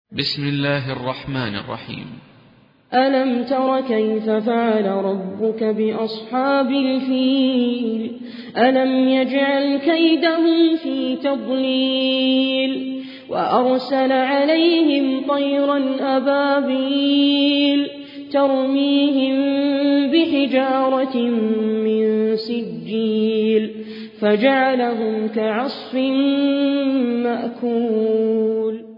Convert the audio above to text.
بسم الله الرحمن الرحيم. ألم تر كيف فعل ربك بأصحاب الفيل ألم يجعل كيدهم في تضليل وأرسل عليهم طيرا أبابيل ترميهم بحجارة من سجيل فجعلهم كعصف مأكول.